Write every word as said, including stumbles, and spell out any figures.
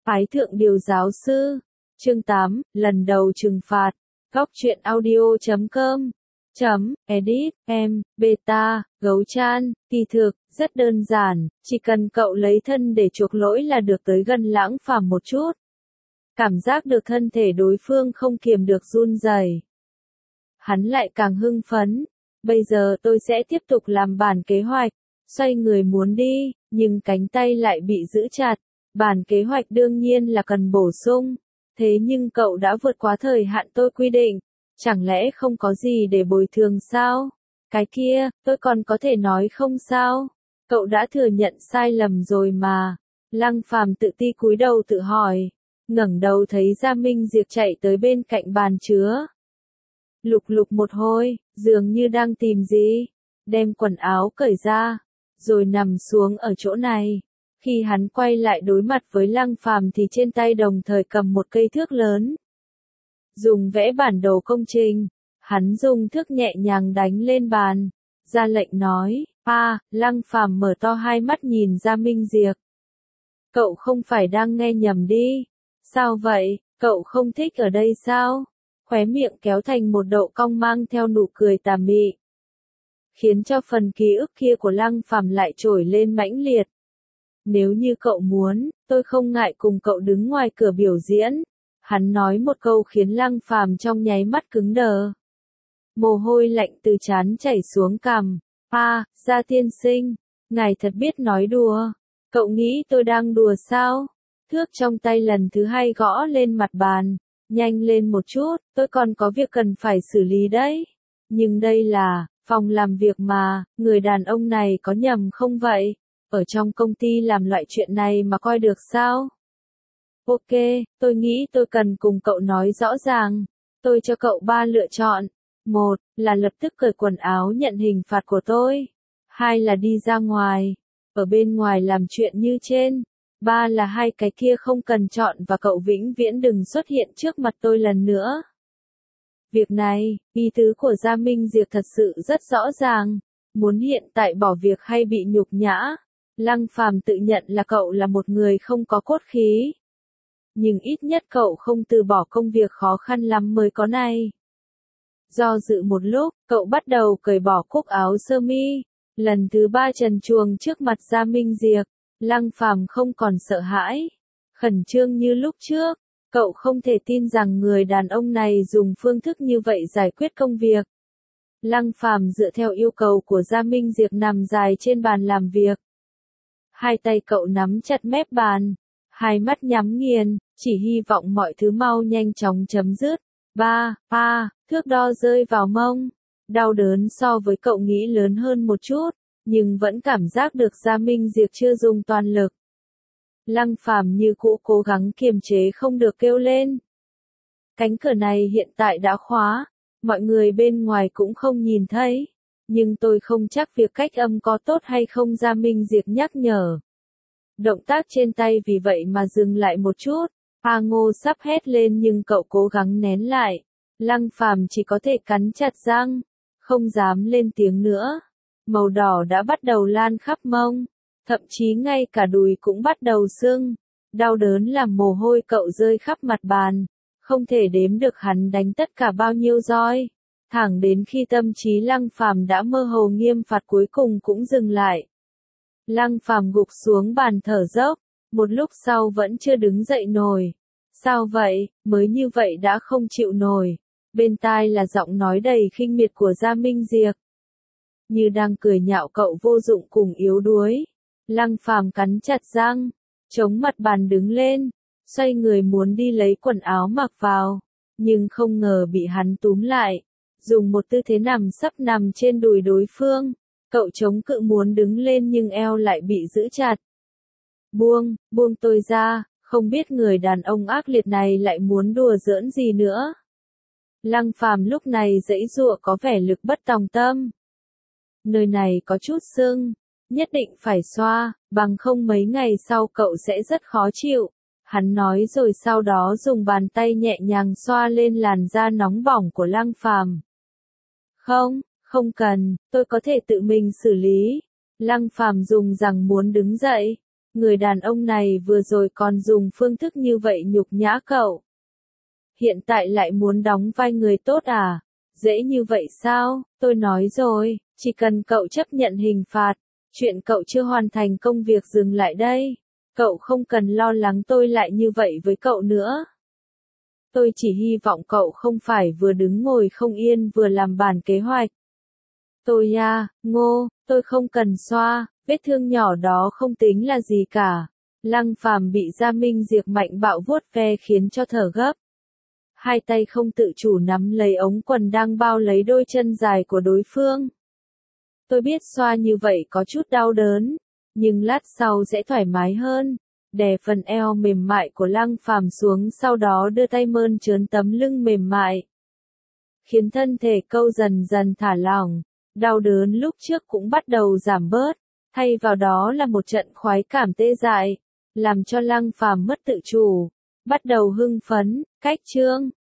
Ái thượng điều giáo sư. Chương tám, lần đầu trừng phạt. Góc truyện audio chấm com. Chấm, edit, em, beta, gấu chan, kỳ thực, rất đơn giản, chỉ cần cậu lấy thân để chuộc lỗi là được tới gần Lãng Phàm một chút. Cảm giác được thân thể đối phương không kiềm được run rẩy. Hắn lại càng hưng phấn. Bây giờ tôi sẽ tiếp tục làm bản kế hoạch. Xoay người muốn đi, nhưng cánh tay lại bị giữ chặt. Bản kế hoạch đương nhiên là cần bổ sung. Thế nhưng cậu đã vượt quá thời hạn tôi quy định. Chẳng lẽ không có gì để bồi thường sao? Cái kia, tôi còn có thể nói không sao? Cậu đã thừa nhận sai lầm rồi mà. Lăng Phàm tự ti cúi đầu tự hỏi. Ngẩng đầu thấy Gia Minh Diệp chạy tới bên cạnh bàn chứa. Lục lục một hồi, dường như đang tìm gì. Đem quần áo cởi ra, rồi nằm xuống ở chỗ này. Khi hắn quay lại đối mặt với Lăng Phàm thì trên tay đồng thời cầm một cây thước lớn. Dùng vẽ bản đồ công trình, hắn dùng thước nhẹ nhàng đánh lên bàn. Ra lệnh nói, a, Lăng Phàm mở to hai mắt nhìn Gia Minh Diệp. Cậu không phải đang nghe nhầm đi. Sao vậy, cậu không thích ở đây sao? Khóe miệng kéo thành một độ cong mang theo nụ cười tà mị. Khiến cho phần ký ức kia của Lăng Phàm lại trồi lên mãnh liệt. Nếu như cậu muốn, tôi không ngại cùng cậu đứng ngoài cửa biểu diễn. Hắn nói một câu khiến Lăng Phàm trong nháy mắt cứng đờ. Mồ hôi lạnh từ trán chảy xuống cằm. A, Gia tiên sinh, ngài thật biết nói đùa. Cậu nghĩ tôi đang đùa sao? Thước trong tay lần thứ hai gõ lên mặt bàn. Nhanh lên một chút, tôi còn có việc cần phải xử lý đấy. Nhưng đây là phòng làm việc mà, người đàn ông này có nhầm không vậy? Ở trong công ty làm loại chuyện này mà coi được sao? Ok, tôi nghĩ tôi cần cùng cậu nói rõ ràng. Tôi cho cậu ba lựa chọn. Một, là lập tức cởi quần áo nhận hình phạt của tôi. Hai là đi ra ngoài. Ở bên ngoài làm chuyện như trên. Ba là hai cái kia không cần chọn và cậu vĩnh viễn đừng xuất hiện trước mặt tôi lần nữa. Việc này, ý tứ của Gia Minh Diệp thật sự rất rõ ràng. Muốn hiện tại bỏ việc hay bị nhục nhã. Lăng Phàm tự nhận là cậu là một người không có cốt khí. Nhưng ít nhất cậu không từ bỏ công việc khó khăn lắm mới có này. Do dự một lúc, cậu bắt đầu cởi bỏ cúc áo sơ mi. Lần thứ ba trần truồng trước mặt Gia Minh Diệp. Lăng Phàm không còn sợ hãi. Khẩn trương như lúc trước. Cậu không thể tin rằng người đàn ông này dùng phương thức như vậy giải quyết công việc. Lăng Phàm dựa theo yêu cầu của Gia Minh Diệp nằm dài trên bàn làm việc. Hai tay cậu nắm chặt mép bàn. Hai mắt nhắm nghiền, chỉ hy vọng mọi thứ mau nhanh chóng chấm dứt. Ba, ba, thước đo rơi vào mông. Đau đớn so với cậu nghĩ lớn hơn một chút, nhưng vẫn cảm giác được Gia Minh Diệp chưa dùng toàn lực. Lăng Phàm như cũ cố gắng kiềm chế không được kêu lên. Cánh cửa này hiện tại đã khóa, mọi người bên ngoài cũng không nhìn thấy. Nhưng tôi không chắc việc cách âm có tốt hay không, Gia Minh Diệp nhắc nhở. Động tác trên tay vì vậy mà dừng lại một chút. A Ngô sắp hét lên nhưng cậu cố gắng nén lại. Lăng Phàm chỉ có thể cắn chặt răng, không dám lên tiếng nữa. Màu đỏ đã bắt đầu lan khắp mông, thậm chí ngay cả đùi cũng bắt đầu sưng. Đau đớn làm mồ hôi cậu rơi khắp mặt bàn, không thể đếm được hắn đánh tất cả bao nhiêu roi. Thẳng đến khi tâm trí Lăng Phàm đã mơ hồ, nghiêm phạt cuối cùng cũng dừng lại. Lăng Phàm gục xuống bàn thở dốc, một lúc sau vẫn chưa đứng dậy nổi. Sao vậy, mới như vậy đã không chịu nổi. Bên tai là giọng nói đầy khinh miệt của Gia Minh Diệp. Như đang cười nhạo cậu vô dụng cùng yếu đuối. Lăng Phàm cắn chặt răng, chống mặt bàn đứng lên, xoay người muốn đi lấy quần áo mặc vào. Nhưng không ngờ bị hắn túm lại, dùng một tư thế nằm sấp nằm trên đùi đối phương. Cậu chống cự muốn đứng lên nhưng eo lại bị giữ chặt. Buông, buông tôi ra, không biết người đàn ông ác liệt này lại muốn đùa giỡn gì nữa. Lăng Phàm lúc này giãy giụa có vẻ lực bất tòng tâm. Nơi này có chút sưng, nhất định phải xoa, bằng không mấy ngày sau cậu sẽ rất khó chịu. Hắn nói rồi sau đó dùng bàn tay nhẹ nhàng xoa lên làn da nóng bỏng của Lăng Phàm. Không, không cần, tôi có thể tự mình xử lý. Lăng Phàm dùng rằng muốn đứng dậy, người đàn ông này vừa rồi còn dùng phương thức như vậy nhục nhã cậu. Hiện tại lại muốn đóng vai người tốt à? Dễ như vậy sao? Tôi nói rồi, chỉ cần cậu chấp nhận hình phạt, chuyện cậu chưa hoàn thành công việc dừng lại đây. Cậu không cần lo lắng tôi lại như vậy với cậu nữa. Tôi chỉ hy vọng cậu không phải vừa đứng ngồi không yên vừa làm bản kế hoạch. Tôi à, Ngô, tôi không cần xoa, vết thương nhỏ đó không tính là gì cả. Lăng Phàm bị Gia Minh Diệp mạnh bạo vuốt ve khiến cho thở gấp. Hai tay không tự chủ nắm lấy ống quần đang bao lấy đôi chân dài của đối phương. Tôi biết xoa như vậy có chút đau đớn, nhưng lát sau sẽ thoải mái hơn. Đè phần eo mềm mại của Lăng Phàm xuống, sau đó đưa tay mơn trớn tấm lưng mềm mại, khiến thân thể câu dần dần thả lỏng. Đau đớn lúc trước cũng bắt đầu giảm bớt, thay vào đó là một trận khoái cảm tê dại, làm cho Lăng Phàm mất tự chủ, bắt đầu hưng phấn. Cách chương